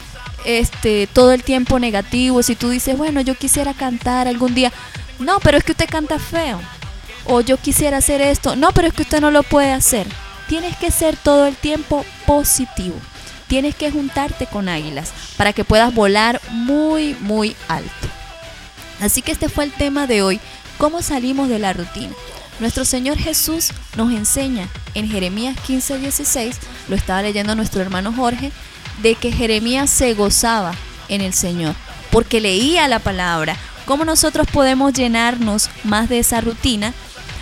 todo el tiempo negativo. Si tú dices, bueno, yo quisiera cantar algún día, no, pero es que usted canta feo. O yo quisiera hacer esto, no, pero es que usted no lo puede hacer. Tienes que ser todo el tiempo positivo. Tienes que juntarte con águilas para que puedas volar muy, muy alto. Así que este fue el tema de hoy, cómo salimos de la rutina. Nuestro Señor Jesús nos enseña en Jeremías 15:16, lo estaba leyendo nuestro hermano Jorge, de que Jeremías se gozaba en el Señor, porque leía la palabra. ¿Cómo nosotros podemos llenarnos más de esa rutina,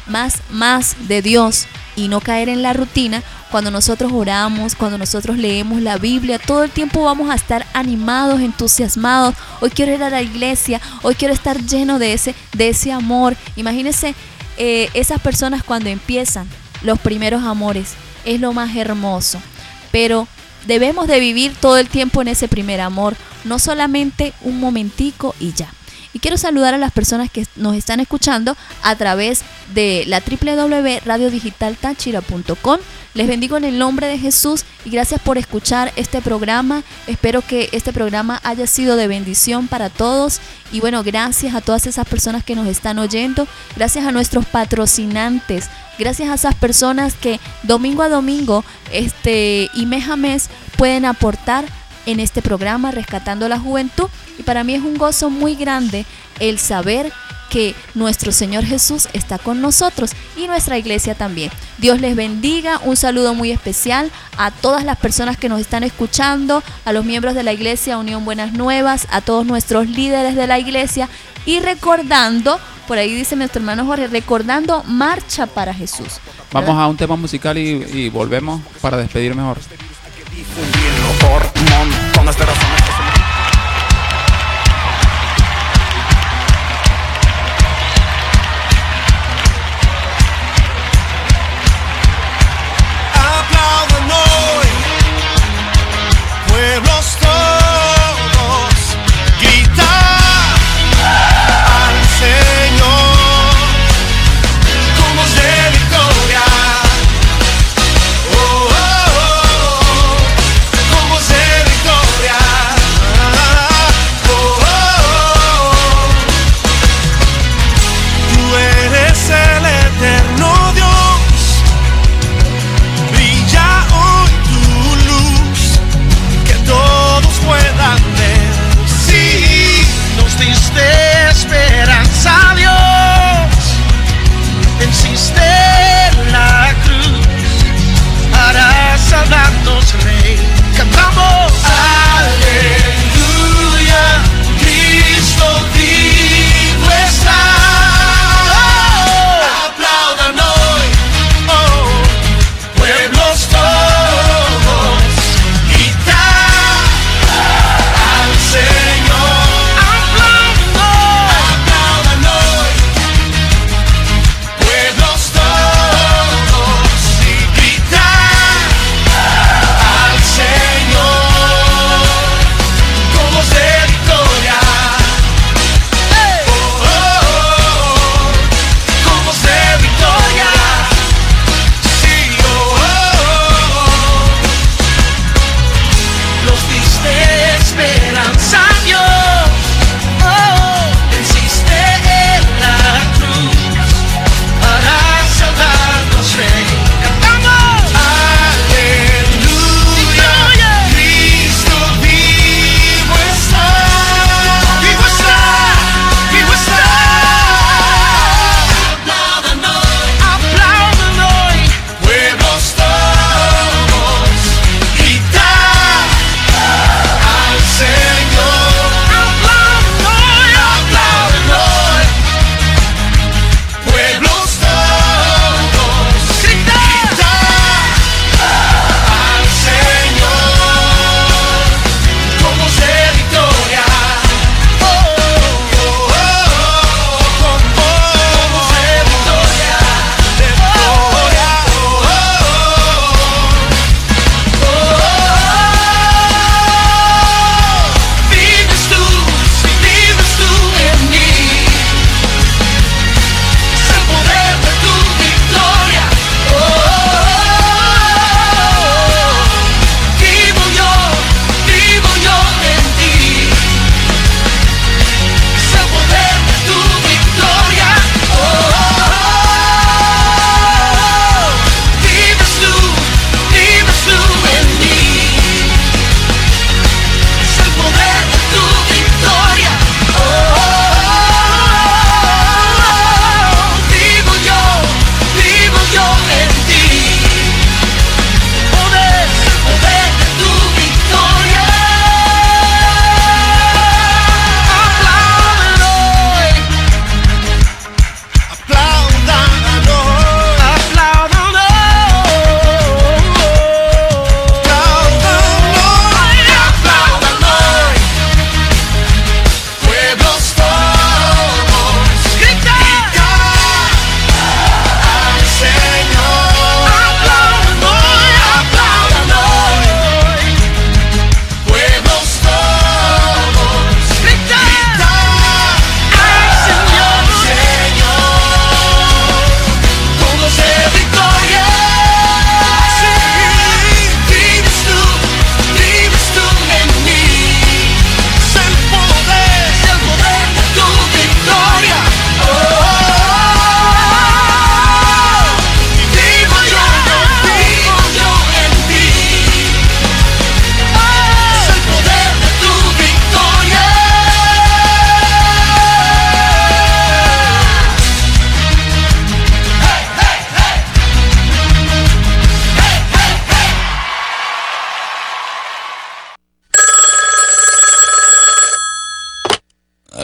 más de Dios y no caer en la rutina? Cuando nosotros oramos, cuando nosotros leemos la Biblia, todo el tiempo vamos a estar animados, entusiasmados. Hoy quiero ir a la iglesia, hoy quiero estar lleno de ese amor. Imagínense esas personas cuando empiezan los primeros amores, es lo más hermoso. Pero debemos de vivir todo el tiempo en ese primer amor, no solamente un momentico y ya. Y quiero saludar a las personas que nos están escuchando a través de la www.radiodigitaltachira.com. Les bendigo en el nombre de Jesús y gracias por escuchar este programa. Espero que este programa haya sido de bendición para todos. Y bueno, gracias a todas esas personas que nos están oyendo. Gracias a nuestros patrocinantes. Gracias a esas personas que domingo a domingo y mes a mes pueden aportar en este programa Rescatando la Juventud. Y para mí es un gozo muy grande el saber que nuestro Señor Jesús está con nosotros y nuestra iglesia también. Dios les bendiga. Un saludo muy especial a todas las personas que nos están escuchando, a los miembros de la iglesia Unión Buenas Nuevas, a todos nuestros líderes de la iglesia y recordando, por ahí dice nuestro hermano Jorge, recordando Marcha para Jesús. Vamos a un tema musical y volvemos para despedir mejor. Pueblos todos, gritar al Señor con voz de victoria. Oh, oh, oh, con voz de victoria.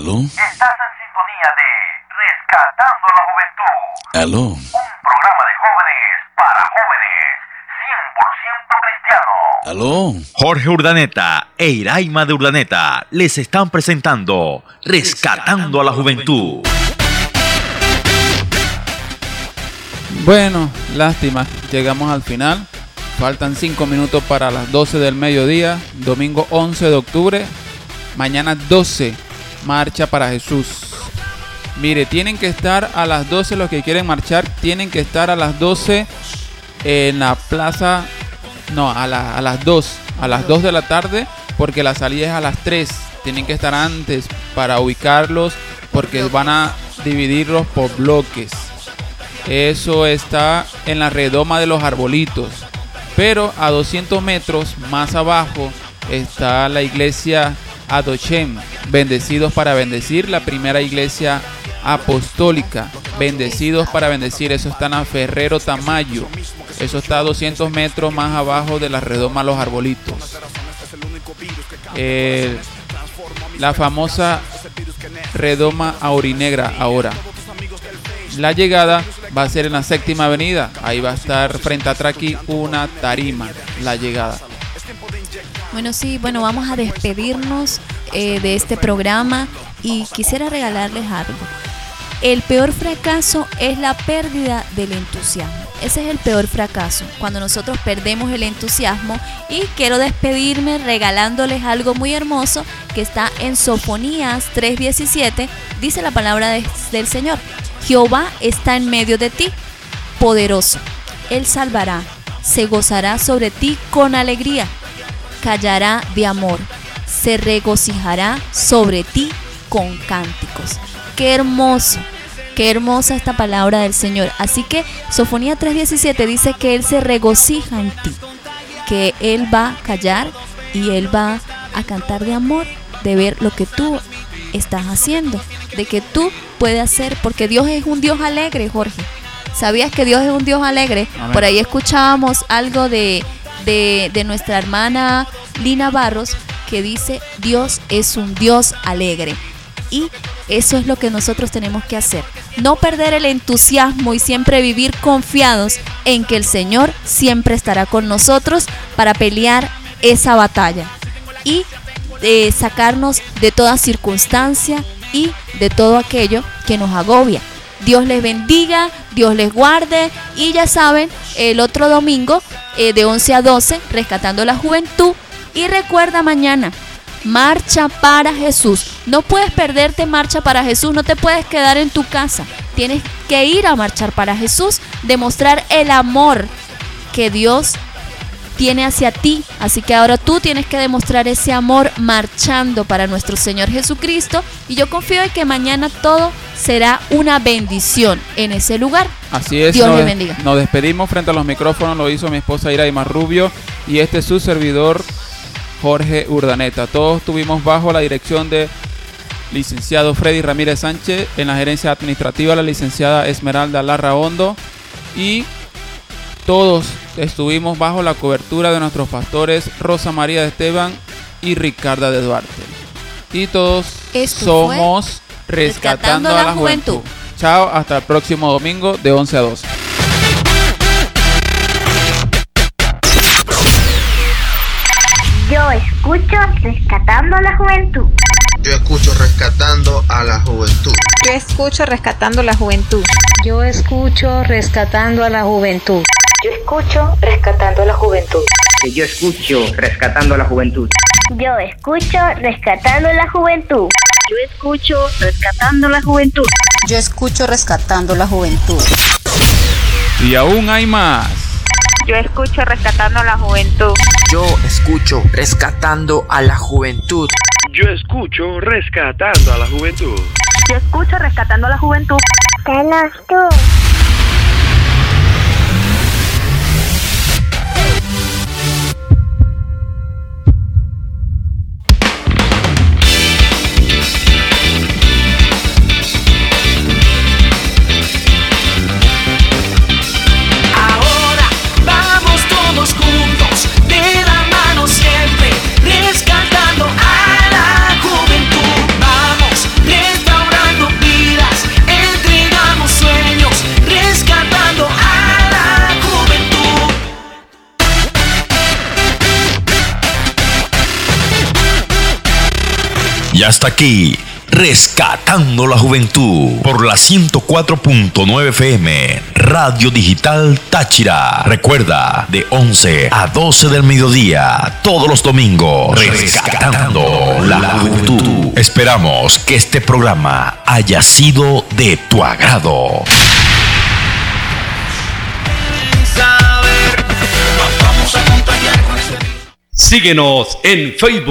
¿Aló? Estás en sintonía de Rescatando la Juventud. ¿Aló? Un programa de jóvenes para jóvenes, 100% cristiano. ¿Aló? Jorge Urdaneta e Iraima de Urdaneta les están presentando Rescatando a la Juventud. Bueno, lástima, llegamos al final. Faltan 5 minutos para las 12 del mediodía, domingo 11 de octubre. Mañana 12, marcha para Jesús. Mire, tienen que estar a las 12, los que quieren marchar, tienen que estar a las 12 en la plaza, no, a las 2 de la tarde, porque la salida es a las 3. Tienen que estar antes para ubicarlos, porque van a dividirlos por bloques. Eso está en la redoma de los arbolitos. Pero a 200 metros más abajo está la iglesia Adochem, Bendecidos para Bendecir, la primera iglesia apostólica. Bendecidos para Bendecir, eso está en Ferrero Tamayo. Eso está a 200 metros más abajo de la redoma Los Arbolitos. La famosa redoma aurinegra ahora. La llegada va a ser en la Séptima Avenida. Ahí va a estar frente a Traqui una tarima, la llegada. Bueno, sí, vamos a despedirnos de este programa y quisiera regalarles algo. El peor fracaso es la pérdida del entusiasmo. Ese es el peor fracaso, cuando nosotros perdemos el entusiasmo. Y quiero despedirme regalándoles algo muy hermoso que está en Sofonías 3:17. Dice la palabra del Señor: Jehová está en medio de ti, poderoso. Él salvará, se gozará sobre ti con alegría, callará de amor, se regocijará sobre ti con cánticos. Qué hermoso, qué hermosa esta palabra del Señor. Así que Sofonías 3:17 dice que Él se regocija en ti, que Él va a callar y Él va a cantar de amor, de ver lo que tú estás haciendo, de que tú puedes hacer, porque Dios es un Dios alegre, Jorge. ¿Sabías que Dios es un Dios alegre? Amén. Por ahí escuchábamos algo de nuestra hermana Lina Barros, que dice: Dios es un Dios alegre. Y eso es lo que nosotros tenemos que hacer, no perder el entusiasmo y siempre vivir confiados en que el Señor siempre estará con nosotros para pelear esa batalla y sacarnos de toda circunstancia y de todo aquello que nos agobia. Dios les bendiga, Dios les guarde, y ya saben, el otro domingo de 11 a 12, Rescatando la Juventud. Y recuerda, mañana, Marcha para Jesús. No puedes perderte Marcha para Jesús, no te puedes quedar en tu casa. Tienes que ir a marchar para Jesús, demostrar el amor que Dios tiene hacia ti. Así que ahora tú tienes que demostrar ese amor marchando para nuestro Señor Jesucristo. Y yo confío en que mañana todo será una bendición en ese lugar. Así es. Dios les bendiga. Nos despedimos frente a los micrófonos. Lo hizo mi esposa Iraima Rubio y este es su servidor Jorge Urdaneta. Todos estuvimos bajo la dirección de licenciado Freddy Ramírez Sánchez, en la gerencia administrativa la licenciada Esmeralda Larra Hondo, y todos estuvimos bajo la cobertura de nuestros pastores Rosa María de Esteban y Ricarda de Duarte. Y todos somos Rescatando a la Juventud. Chao, hasta el próximo domingo de 11 a 12. Yo escucho Rescatando a la Juventud. Yo escucho Rescatando a la Juventud. Yo escucho Rescatando a la Juventud. Yo escucho Rescatando a la Juventud. Yo escucho Rescatando a la Juventud. Yo escucho Rescatando a la Juventud. Yo escucho Rescatando a la Juventud. Yo escucho Rescatando la Juventud. Yo escucho Rescatando la Juventud. Y aún hay más. Yo escucho Rescatando a la Juventud. Yo escucho Rescatando a la Juventud. Yo escucho Rescatando a la Juventud. Yo escucho Rescatando a la Juventud. Tenos tú. Rescatando a la juventud, vamos. Y hasta aquí, Rescatando la Juventud por la 104.9 FM, Radio Digital Táchira. Recuerda, de 11 a 12 del mediodía, todos los domingos, Rescatando la Juventud. Esperamos que este programa haya sido de tu agrado. Síguenos en Facebook.